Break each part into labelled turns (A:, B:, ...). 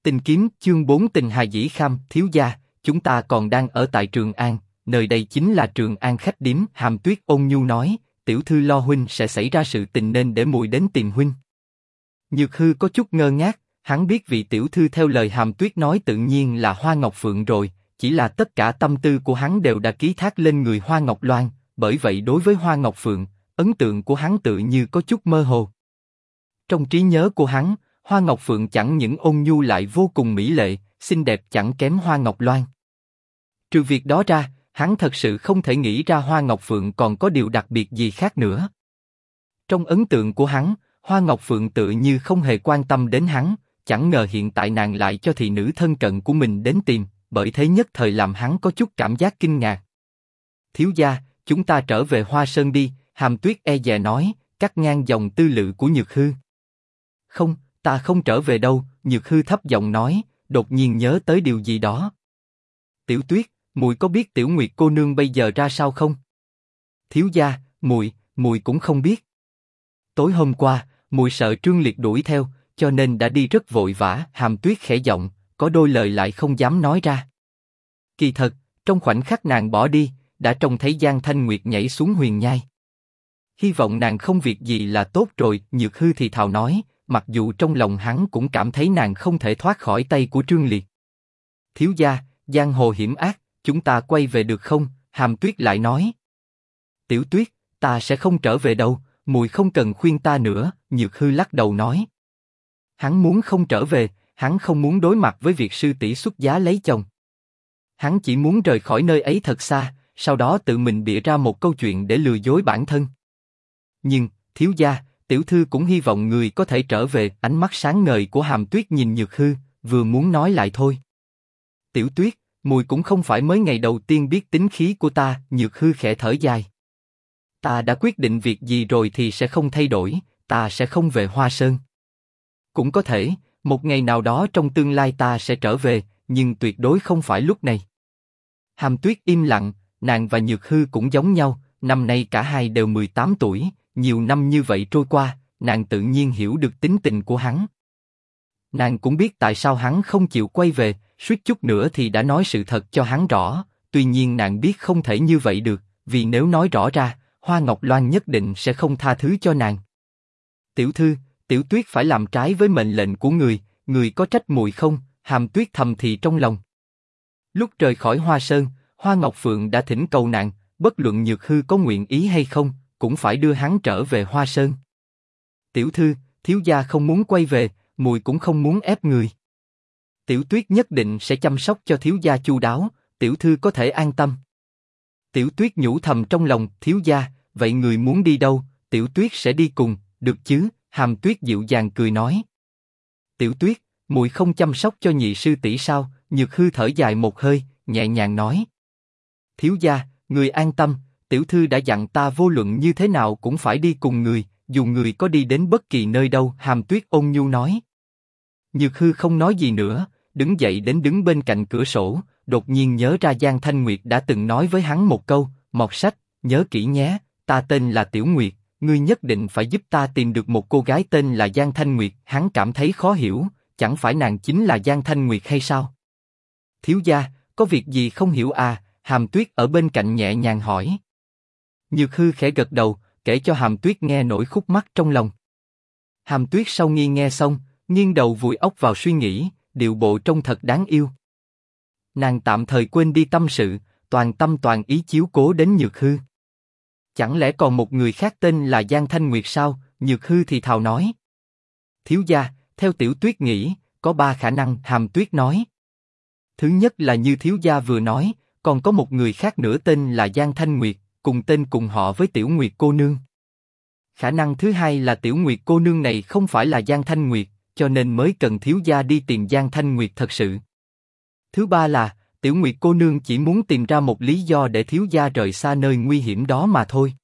A: Tình kiếm chương 4 tình hà dĩ kham. Thiếu gia, chúng ta còn đang ở tại Trường An, nơi đây chính là Trường An khách điếm. Hàm Tuyết ôn nhu nói, tiểu thư lo huynh sẽ xảy ra sự tình nên để muội đến tìm huynh. Nhược Hư có chút ngơ ngác, hắn biết vị tiểu thư theo lời Hàm Tuyết nói tự nhiên là Hoa Ngọc Phượng rồi, chỉ là tất cả tâm tư của hắn đều đã ký thác lên người Hoa Ngọc Loan, bởi vậy đối với Hoa Ngọc Phượng, ấn tượng của hắn tự như có chút mơ hồ. Trong trí nhớ của hắn, Hoa Ngọc Phượng chẳng những ôn nhu lại vô cùng mỹ lệ, xinh đẹp chẳng kém Hoa Ngọc Loan. Trừ việc đó ra, hắn thật sự không thể nghĩ ra Hoa Ngọc Phượng còn có điều đặc biệt gì khác nữa. Trong ấn tượng của hắn, Hoa Ngọc Phượng tự như không hề quan tâm đến hắn, chẳng ngờ hiện tại nàng lại cho thị nữ thân cận của mình đến tìm, bởi thế nhất thời làm hắn có chút cảm giác kinh ngạc. Thiếu gia, chúng ta trở về Hoa Sơn đi, Hàm Tuyết e dè nói, cắt ngang dòng tư lự của Nhược Hư. Không, ta không trở về đâu, Nhược Hư thấp giọng nói, đột nhiên nhớ tới điều gì đó. Tiểu Tuyết, muội có biết Tiểu Nguyệt cô nương bây giờ ra sao không? Thiếu gia, muội cũng không biết. Tối hôm qua, muội sợ Trương Liệt đuổi theo, cho nên đã đi rất vội vã. Hàm Tuyết khẽ giọng, có đôi lời lại không dám nói ra. Kỳ thật, trong khoảnh khắc nàng bỏ đi, đã trông thấy Giang Thanh Nguyệt nhảy xuống huyền nhai. Hy vọng nàng không việc gì là tốt rồi. Nhược Hư thì thào nói, mặc dù trong lòng hắn cũng cảm thấy nàng không thể thoát khỏi tay của Trương Liệt. Thiếu gia, giang hồ hiểm ác, chúng ta quay về được không? Hàm Tuyết lại nói. Tiểu Tuyết, ta sẽ không trở về đâu, muội không cần khuyên ta nữa. Nhược Hư lắc đầu nói. Hắn muốn không trở về, hắn không muốn đối mặt với việc sư tỷ xuất giá lấy chồng. Hắn chỉ muốn rời khỏi nơi ấy thật xa, sau đó tự mình bịa ra một câu chuyện để lừa dối bản thân. Nhưng, thiếu gia, tiểu thư cũng hy vọng người có thể trở về. Ánh mắt sáng ngời của Hàm Tuyết nhìn Nhược Hư, vừa muốn nói lại thôi. Tiểu Tuyết, muội cũng không phải mới ngày đầu tiên biết tính khí của ta. Nhược Hư khẽ thở dài. Ta đã quyết định việc gì rồi thì sẽ không thay đổi, ta sẽ không về Hoa Sơn. Cũng có thể, một ngày nào đó trong tương lai ta sẽ trở về, nhưng tuyệt đối không phải lúc này. Hàm Tuyết im lặng, nàng và Nhược Hư cũng giống nhau, năm nay cả hai đều 18 tuổi, nhiều năm như vậy trôi qua, nàng tự nhiên hiểu được tính tình của hắn. Nàng cũng biết tại sao hắn không chịu quay về, suýt chút nữa thì đã nói sự thật cho hắn rõ, tuy nhiên nàng biết không thể như vậy được, vì nếu nói rõ ra, Hoa Ngọc Loan nhất định sẽ không tha thứ cho nàng. Tiểu thư, Tiểu Tuyết phải làm trái với mệnh lệnh của người, người có trách muội không? Hàm Tuyết thầm thì trong lòng. Lúc rời khỏi Hoa Sơn, Hoa Ngọc Phượng đã thỉnh cầu nàng, bất luận Nhược Hư có nguyện ý hay không, cũng phải đưa hắn trở về Hoa Sơn. Tiểu thư, thiếu gia không muốn quay về, muội cũng không muốn ép người. Tiểu Tuyết nhất định sẽ chăm sóc cho thiếu gia chu đáo, tiểu thư có thể an tâm. Tiểu Tuyết nhủ thầm trong lòng, thiếu gia, vậy người muốn đi đâu? Tiểu Tuyết sẽ đi cùng, được chứ? Hàm Tuyết dịu dàng cười nói. Tiểu Tuyết, muội không chăm sóc cho nhị sư tỷ sao? Nhược Hư thở dài một hơi, nhẹ nhàng nói. Thiếu gia, người an tâm, tiểu thư đã dặn ta vô luận như thế nào cũng phải đi cùng người, dù người có đi đến bất kỳ nơi đâu. Hàm Tuyết ôn nhu nói. Nhược Hư không nói gì nữa, đứng dậy đến đứng bên cạnh cửa sổ, đột nhiên nhớ ra Giang Thanh Nguyệt đã từng nói với hắn một câu, mọt sách, nhớ kỹ nhé, ta tên là Tiểu Nguyệt, ngươi nhất định phải giúp ta tìm được một cô gái tên là Giang Thanh Nguyệt. Hắn cảm thấy khó hiểu, chẳng phải nàng chính là Giang Thanh Nguyệt hay sao? Thiếu gia, có việc gì không hiểu à? Hàm Tuyết ở bên cạnh nhẹ nhàng hỏi. Nhược Hư khẽ gật đầu, kể cho Hàm Tuyết nghe nỗi khúc mắc trong lòng. Hàm Tuyết sau khi nghe xong, nghiêng đầu vùi óc vào suy nghĩ, điệu bộ trông thật đáng yêu. Nàng tạm thời quên đi tâm sự, toàn tâm toàn ý chiếu cố đến Nhược Hư. Chẳng lẽ còn một người khác tên là Giang Thanh Nguyệt sao? Nhược Hư thì thào nói. Thiếu gia, theo Tiểu Tuyết nghĩ, có 3 khả năng. Hàm Tuyết nói. Thứ nhất là như thiếu gia vừa nói, còn có một người khác nữa tên là Giang Thanh Nguyệt, cùng tên cùng họ với Tiểu Nguyệt cô nương. Khả năng thứ hai là Tiểu Nguyệt cô nương này không phải là Giang Thanh Nguyệt, cho nên mới cần thiếu gia đi tìm Giang Thanh Nguyệt thật sự. Thứ ba là Tiểu Nguyệt cô nương chỉ muốn tìm ra một lý do để thiếu gia rời xa nơi nguy hiểm đó mà thôi.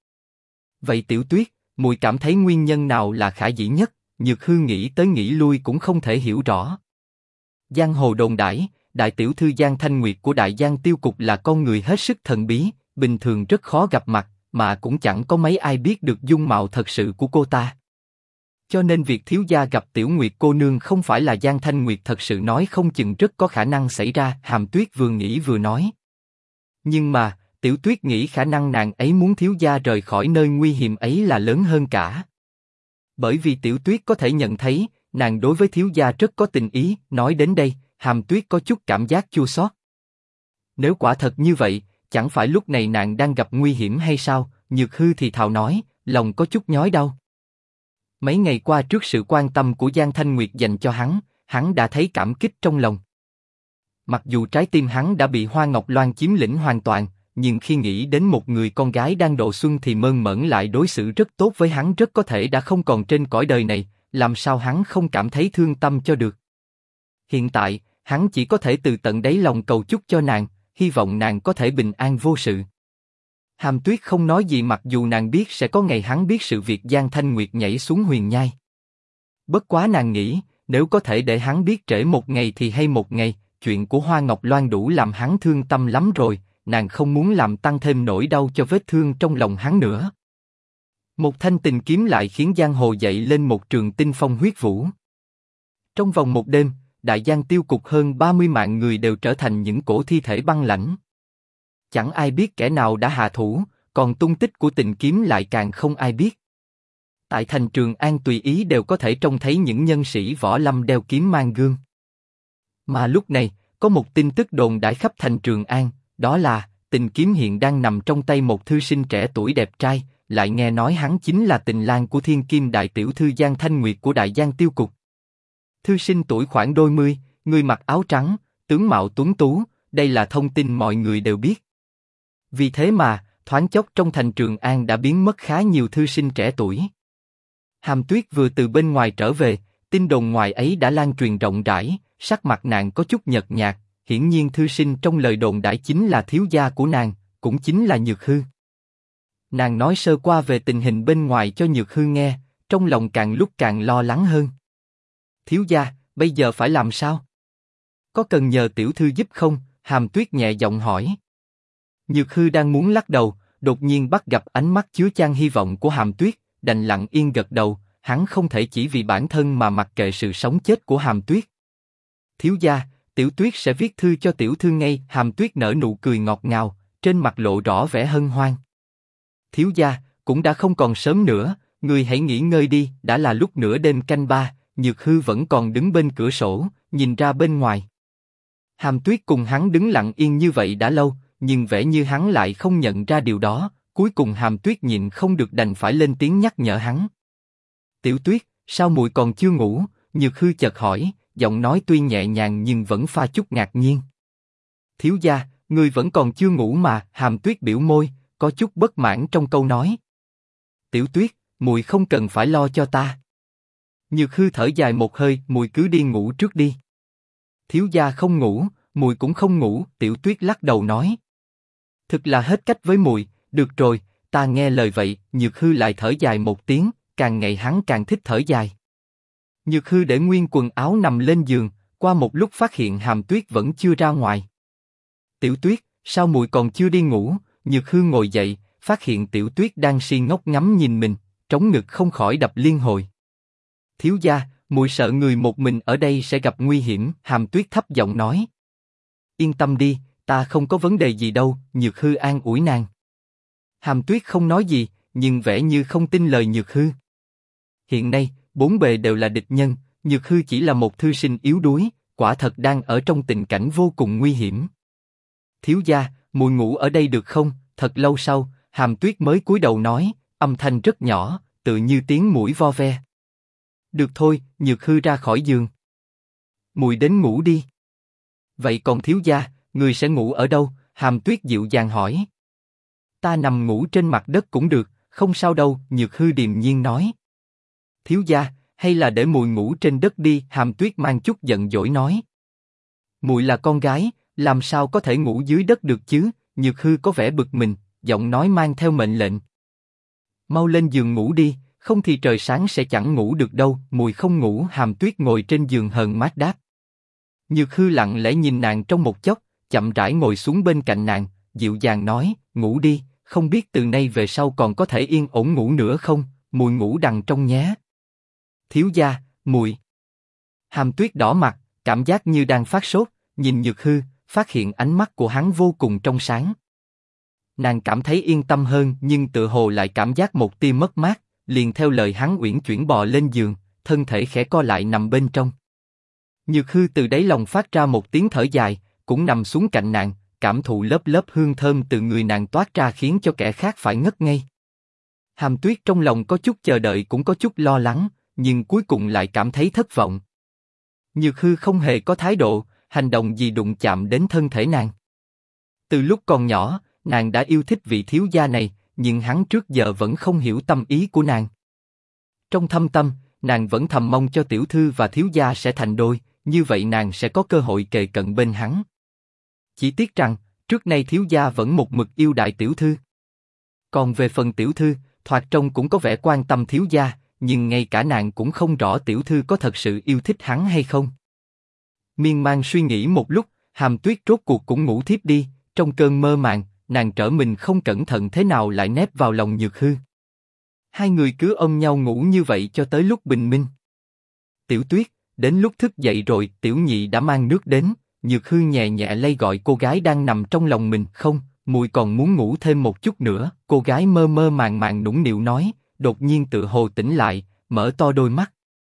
A: Vậy Tiểu Tuyết, muội cảm thấy nguyên nhân nào là khả dĩ nhất? Nhược Hư nghĩ tới nghĩ lui cũng không thể hiểu rõ. Giang hồ đồn đãi, đại tiểu thư Giang Thanh Nguyệt của Đại Giang Tiêu Cục là con người hết sức thần bí, bình thường rất khó gặp mặt, mà cũng chẳng có mấy ai biết được dung mạo thật sự của cô ta. Cho nên việc thiếu gia gặp Tiểu Nguyệt cô nương không phải là Giang Thanh Nguyệt thật sự nói không chừng rất có khả năng xảy ra, Hàm Tuyết vừa nghĩ vừa nói. Nhưng mà, Tiểu Tuyết nghĩ khả năng nàng ấy muốn thiếu gia rời khỏi nơi nguy hiểm ấy là lớn hơn cả. Bởi vì Tiểu Tuyết có thể nhận thấy, nàng đối với thiếu gia rất có tình ý, nói đến đây, Hàm Tuyết có chút cảm giác chua xót. Nếu quả thật như vậy, chẳng phải lúc này nàng đang gặp nguy hiểm hay sao? Nhược Hư thì thào nói, lòng có chút nhói đau. Mấy ngày qua trước sự quan tâm của Giang Thanh Nguyệt dành cho hắn đã thấy cảm kích trong lòng. Mặc dù trái tim hắn đã bị Hoa Ngọc Loan chiếm lĩnh hoàn toàn, nhưng khi nghĩ đến một người con gái đang độ xuân thì Mơn Mởn lại đối xử rất tốt với hắn, rất có thể đã không còn trên cõi đời này, làm sao hắn không cảm thấy thương tâm cho được. Hiện tại, hắn chỉ có thể từ tận đáy lòng cầu chúc cho nàng, hy vọng nàng có thể bình an vô sự. Hàm Tuyết không nói gì mặc dù nàng biết sẽ có ngày hắn biết sự việc Giang Thanh Nguyệt nhảy xuống huyền nhai. Bất quá nàng nghĩ, nếu có thể để hắn biết trễ một ngày thì hay một ngày, chuyện của Hoa Ngọc Loan đủ làm hắn thương tâm lắm rồi, nàng không muốn làm tăng thêm nỗi đau cho vết thương trong lòng hắn nữa. Một thanh tình kiếm lại khiến giang hồ dậy lên một trường tinh phong huyết vũ. Trong vòng một đêm, đại giang tiêu cục hơn 30 mạng người đều trở thành những cổ thi thể băng lãnh. Chẳng ai biết kẻ nào đã hạ thủ, còn tung tích của tình kiếm lại càng không ai biết. Tại thành Trường An tùy ý đều có thể trông thấy những nhân sĩ võ lâm đeo kiếm mang gương. Mà lúc này, có một tin tức đồn đại khắp thành Trường An, đó là tình kiếm hiện đang nằm trong tay một thư sinh trẻ tuổi đẹp trai, lại nghe nói hắn chính là tình lang của thiên kim đại tiểu thư Giang Thanh Nguyệt của đại giang tiêu cục. Thư sinh tuổi khoảng đôi mươi, người mặc áo trắng, tướng mạo tuấn tú, đây là thông tin mọi người đều biết. Vì thế mà, thoáng chốc trong thành Trường An đã biến mất khá nhiều thư sinh trẻ tuổi. Hàm Tuyết vừa từ bên ngoài trở về, tin đồn ngoài ấy đã lan truyền rộng rãi, sắc mặt nàng có chút nhợt nhạt, hiển nhiên thư sinh trong lời đồn đại chính là thiếu gia của nàng, cũng chính là Nhược Hư. Nàng nói sơ qua về tình hình bên ngoài cho Nhược Hư nghe, trong lòng càng lúc càng lo lắng hơn. Thiếu gia, bây giờ phải làm sao? Có cần nhờ tiểu thư giúp không? Hàm Tuyết nhẹ giọng hỏi. Nhược Hư đang muốn lắc đầu, đột nhiên bắt gặp ánh mắt chứa chan hy vọng của Hàm Tuyết, đành lặng yên gật đầu. Hắn không thể chỉ vì bản thân mà mặc kệ sự sống chết của Hàm Tuyết. Thiếu gia, Tiểu Tuyết sẽ viết thư cho tiểu thư ngay. Hàm Tuyết nở nụ cười ngọt ngào, trên mặt lộ rõ vẻ hân hoan. Thiếu gia, cũng đã không còn sớm nữa, người hãy nghỉ ngơi đi. Đã là lúc nửa đêm canh ba, Nhược Hư vẫn còn đứng bên cửa sổ, nhìn ra bên ngoài. Hàm Tuyết cùng hắn đứng lặng yên như vậy đã lâu, nhưng vẻ như hắn lại không nhận ra điều đó. Cuối cùng Hàm Tuyết nhịn không được đành phải lên tiếng nhắc nhở hắn. Tiểu Tuyết, sao muội còn chưa ngủ? Nhược Hư chợt hỏi, giọng nói tuy nhẹ nhàng nhưng vẫn pha chút ngạc nhiên. Thiếu gia, ngươi vẫn còn chưa ngủ mà? Hàm Tuyết biểu môi, có chút bất mãn trong câu nói. Tiểu Tuyết, muội không cần phải lo cho ta. Nhược Hư thở dài một hơi, muội cứ đi ngủ trước đi. Thiếu gia không ngủ, muội cũng không ngủ. Tiểu Tuyết lắc đầu nói. Thực là hết cách với muội. Được rồi, ta nghe lời vậy. Nhược Hư lại thở dài một tiếng, càng ngày hắn càng thích thở dài. Nhược Hư để nguyên quần áo nằm lên giường, qua một lúc phát hiện Hàm Tuyết vẫn chưa ra ngoài. Tiểu Tuyết, sao muội còn chưa đi ngủ? Nhược Hư ngồi dậy, phát hiện Tiểu Tuyết đang si ngốc ngắm nhìn mình, trống ngực không khỏi đập liên hồi. Thiếu gia, muội sợ người một mình ở đây sẽ gặp nguy hiểm. Hàm Tuyết thấp giọng nói. Yên tâm đi, ta không có vấn đề gì đâu. Nhược Hư an ủi nàng. Hàm Tuyết không nói gì, nhưng vẻ như không tin lời Nhược Hư. Hiện nay, bốn bề đều là địch nhân, Nhược Hư chỉ là một thư sinh yếu đuối, quả thật đang ở trong tình cảnh vô cùng nguy hiểm. Thiếu gia, muội ngủ ở đây được không? Thật lâu sau, Hàm Tuyết mới cúi đầu nói, âm thanh rất nhỏ, tự như tiếng muỗi vo ve. Được thôi. Nhược Hư ra khỏi giường. Muội đến ngủ đi. Vậy còn thiếu gia, người sẽ ngủ ở đâu? Hàm Tuyết dịu dàng hỏi. Ta nằm ngủ trên mặt đất cũng được, không sao đâu. Nhược Hư điềm nhiên nói. Thiếu gia, hay là để muội ngủ trên đất đi? Hàm Tuyết mang chút giận dỗi nói. Muội là con gái, làm sao có thể ngủ dưới đất được chứ? Nhược Hư có vẻ bực mình, giọng nói mang theo mệnh lệnh. Mau lên giường ngủ đi, không thì trời sáng sẽ chẳng ngủ được đâu. Muội không ngủ. Hàm Tuyết ngồi trên giường hờn mát đáp. Nhược Hư lặng lẽ nhìn nàng trong một chốc, chậm rãi ngồi xuống bên cạnh nàng, dịu dàng nói, ngủ đi, không biết từ nay về sau còn có thể yên ổn ngủ nữa không? Muội ngủ đằng trong nhé. Thiếu gia, mùi. Hàm Tuyết đỏ mặt, cảm giác như đang phát sốt, nhìn Nhược Hư, phát hiện ánh mắt của hắn vô cùng trong sáng. Nàng cảm thấy yên tâm hơn nhưng tự hồ lại cảm giác một tia mất mát, liền theo lời hắn uyển chuyển bò lên giường, thân thể khẽ co lại nằm bên trong. Nhược Hư từ đáy lòng phát ra một tiếng thở dài, cũng nằm xuống cạnh nàng, cảm thụ lớp lớp hương thơm từ người nàng toát ra khiến cho kẻ khác phải ngất ngây. Hàm Tuyết trong lòng có chút chờ đợi cũng có chút lo lắng, nhưng cuối cùng lại cảm thấy thất vọng. Nhược Hư không hề có thái độ, hành động gì đụng chạm đến thân thể nàng. Từ lúc còn nhỏ, nàng đã yêu thích vị thiếu gia này, nhưng hắn trước giờ vẫn không hiểu tâm ý của nàng. Trong thâm tâm, nàng vẫn thầm mong cho tiểu thư và thiếu gia sẽ thành đôi, như vậy nàng sẽ có cơ hội kề cận bên hắn. Chỉ tiếc rằng, trước nay thiếu gia vẫn một mực yêu đại tiểu thư. Còn về phần tiểu thư, thoạt trông cũng có vẻ quan tâm thiếu gia, nhưng ngay cả nàng cũng không rõ tiểu thư có thật sự yêu thích hắn hay không. Miên man suy nghĩ một lúc, Hàm Tuyết rốt cuộc cũng ngủ thiếp đi, trong cơn mơ màng, nàng trở mình không cẩn thận thế nào lại nép vào lòng Nhược Hư. Hai người cứ ôm nhau ngủ như vậy cho tới lúc bình minh. Tiểu Tuyết, đến lúc thức dậy rồi, tiểu nhị đã mang nước đến, Nhược Hư nhẹ nhẹ lay gọi cô gái đang nằm trong lòng mình. Không, muội còn muốn ngủ thêm một chút nữa, cô gái mơ mơ màng màng nũng nịu nói, đột nhiên tự hồ tỉnh lại, mở to đôi mắt.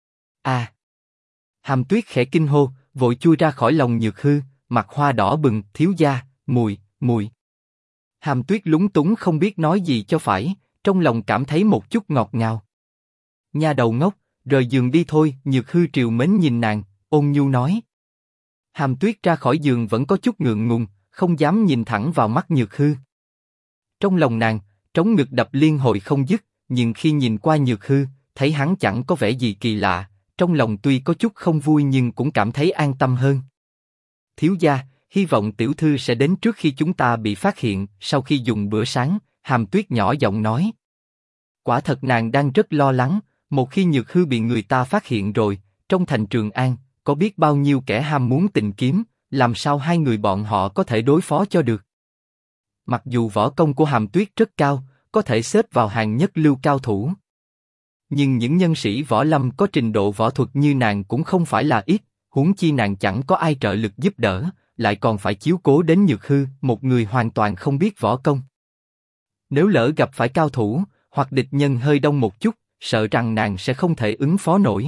A: À! Hàm Tuyết khẽ kinh hô, vội chui ra khỏi lòng Nhược Hư, mặt hoa đỏ bừng, thiếu gia, mùi. Hàm Tuyết lúng túng không biết nói gì cho phải, trong lòng cảm thấy một chút ngọt ngào. Nha đầu ngốc, rời giường đi thôi, Nhược Hư trìu mến nhìn nàng, ôn nhu nói. Hàm Tuyết ra khỏi giường vẫn có chút ngượng ngùng, không dám nhìn thẳng vào mắt Nhược Hư. Trong lòng nàng, trống ngực đập liên hồi không dứt, nhưng khi nhìn qua Nhược Hư, thấy hắn chẳng có vẻ gì kỳ lạ, trong lòng tuy có chút không vui nhưng cũng cảm thấy an tâm hơn. Thiếu gia, hy vọng tiểu thư sẽ đến trước khi chúng ta bị phát hiện. Sau khi dùng bữa sáng, Hàm Tuyết nhỏ giọng nói. Quả thật nàng đang rất lo lắng, một khi Nhược Hư bị người ta phát hiện rồi, trong thành Trường An, có biết bao nhiêu kẻ ham muốn tình kiếm, làm sao hai người bọn họ có thể đối phó cho được. Mặc dù võ công của Hàm Tuyết rất cao, có thể xếp vào hàng nhất lưu cao thủ. Nhưng những nhân sĩ võ lâm có trình độ võ thuật như nàng cũng không phải là ít, huống chi nàng chẳng có ai trợ lực giúp đỡ, lại còn phải chiếu cố đến Nhược Hư, một người hoàn toàn không biết võ công. Nếu lỡ gặp phải cao thủ, hoặc địch nhân hơi đông một chút, sợ rằng nàng sẽ không thể ứng phó nổi.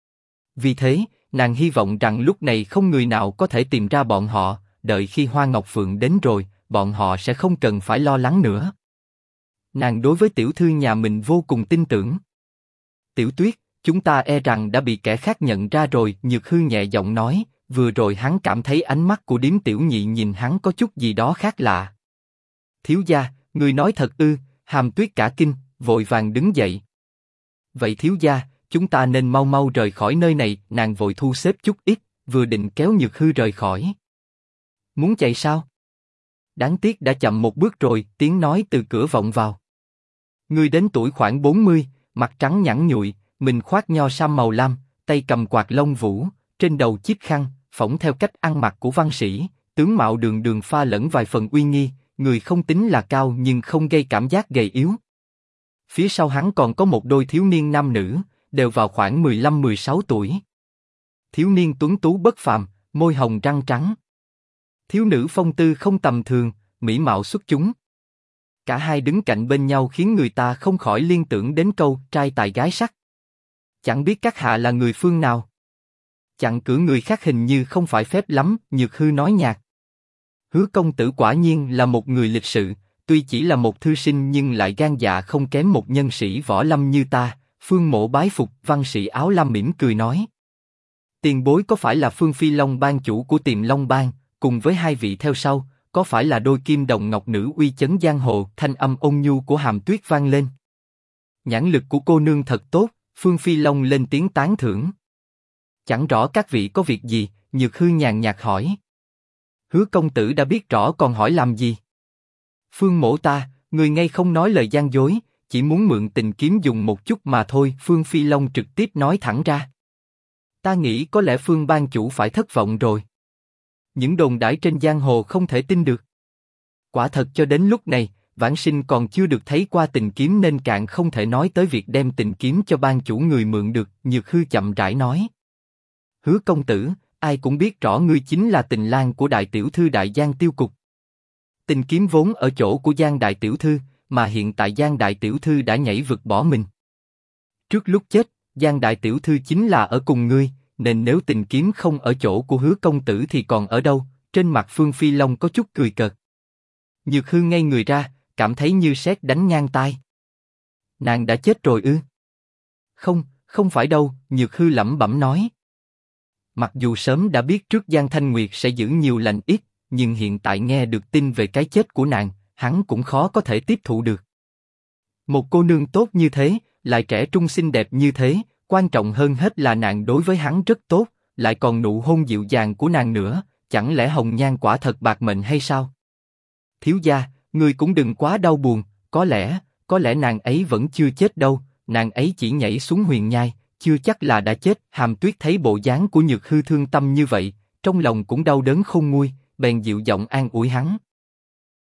A: Vì thế, nàng hy vọng rằng lúc này không người nào có thể tìm ra bọn họ, đợi khi Hoa Ngọc Phượng đến rồi, bọn họ sẽ không cần phải lo lắng nữa. Nàng đối với tiểu thư nhà mình vô cùng tin tưởng. Tiểu Tuyết, chúng ta e rằng đã bị kẻ khác nhận ra rồi, Nhược Hư nhẹ giọng nói, vừa rồi hắn cảm thấy ánh mắt của điếm tiểu nhị nhìn hắn có chút gì đó khác lạ. Thiếu gia, người nói thật ư? Hàm Tuyết cả kinh, vội vàng đứng dậy. Vậy thiếu gia, chúng ta nên mau mau rời khỏi nơi này, nàng vội thu xếp chút ít, vừa định kéo Nhược Hư rời khỏi. Muốn chạy sao? Đáng tiếc đã chậm một bước rồi, tiếng nói từ cửa vọng vào. Người đến tuổi khoảng 40, mặt trắng nhẵn nhụi, mình khoác nho sam màu lam, tay cầm quạt lông vũ, trên đầu chiếc khăn, phỏng theo cách ăn mặc của văn sĩ, tướng mạo đường đường pha lẫn vài phần uy nghi, người không tính là cao nhưng không gây cảm giác gầy yếu. Phía sau hắn còn có một đôi thiếu niên nam nữ, đều vào khoảng 15-16 tuổi. Thiếu niên tuấn tú bất phàm, môi hồng răng trắng. Thiếu nữ phong tư không tầm thường, mỹ mạo xuất chúng. Cả hai đứng cạnh bên nhau khiến người ta không khỏi liên tưởng đến câu trai tài gái sắc. Chẳng biết các hạ là người phương nào? Chặn cửa người khác hình như không phải phép lắm, Nhược Hư nói nhạt. Hứa công tử quả nhiên là một người lịch sự, tuy chỉ là một thư sinh nhưng lại gan dạ không kém một nhân sĩ võ lâm như ta. Phương Mộ bái phục. Văn sĩ áo lam mỉm cười nói. Tiền bối có phải là Phương Phi Long bang chủ của Tiềm Long bang, cùng với hai vị theo sau, có phải là đôi kim đồng ngọc nữ uy chấn giang hồ? Thanh âm ôn nhu của Hàm Tuyết vang lên. Nhãn lực của cô nương thật tốt, Phương Phi Long lên tiếng tán thưởng. Chẳng rõ các vị có việc gì, Nhược Hư nhàn nhạt hỏi. Hứa công tử đã biết rõ còn hỏi làm gì? Phương Mộ ta, người ngay không nói lời gian dối, chỉ muốn mượn tình kiếm dùng một chút mà thôi. Phương Phi Long trực tiếp nói thẳng ra. Ta nghĩ có lẽ Phương ban chủ phải thất vọng rồi. Những đồn đãi trên giang hồ không thể tin được. Quả thật cho đến lúc này, Vãn Sinh còn chưa được thấy qua tình kiếm nên cạn không thể nói tới việc đem tình kiếm cho ban chủ người mượn được. Nhược Hư chậm rãi nói: Hứa công tử, ai cũng biết rõ ngươi chính là tình lang của đại tiểu thư Đại Giang Tiêu Cục. Tình kiếm vốn ở chỗ của Giang đại tiểu thư, mà hiện tại Giang đại tiểu thư đã nhảy vực bỏ mình. Trước lúc chết, Giang đại tiểu thư chính là ở cùng ngươi, nên nếu tình kiếm không ở chỗ của Hứa công tử thì còn ở đâu? Trên mặt Phương Phi Long có chút cười cợt. Nhược Hư ngây người ra, cảm thấy như sét đánh ngang tai. Nàng đã chết rồi ư? Không, không phải đâu, Nhược Hư lẩm bẩm nói. Mặc dù sớm đã biết trước Giang Thanh Nguyệt sẽ giữ nhiều lành ít, nhưng hiện tại nghe được tin về cái chết của nàng, hắn cũng khó có thể tiếp thụ được. Một cô nương tốt như thế, lại trẻ trung xinh đẹp như thế, quan trọng hơn hết là nàng đối với hắn rất tốt, lại còn nụ hôn dịu dàng của nàng nữa, chẳng lẽ hồng nhan quả thật bạc mệnh hay sao? Thiếu gia, ngươi cũng đừng quá đau buồn, có lẽ nàng ấy vẫn chưa chết đâu, nàng ấy chỉ nhảy xuống huyền nhai, chưa chắc là đã chết. Hàm Tuyết thấy bộ dáng của Nhược Hư thương tâm như vậy, trong lòng cũng đau đớn khôn nguôi, bèn dịu giọng an ủi hắn.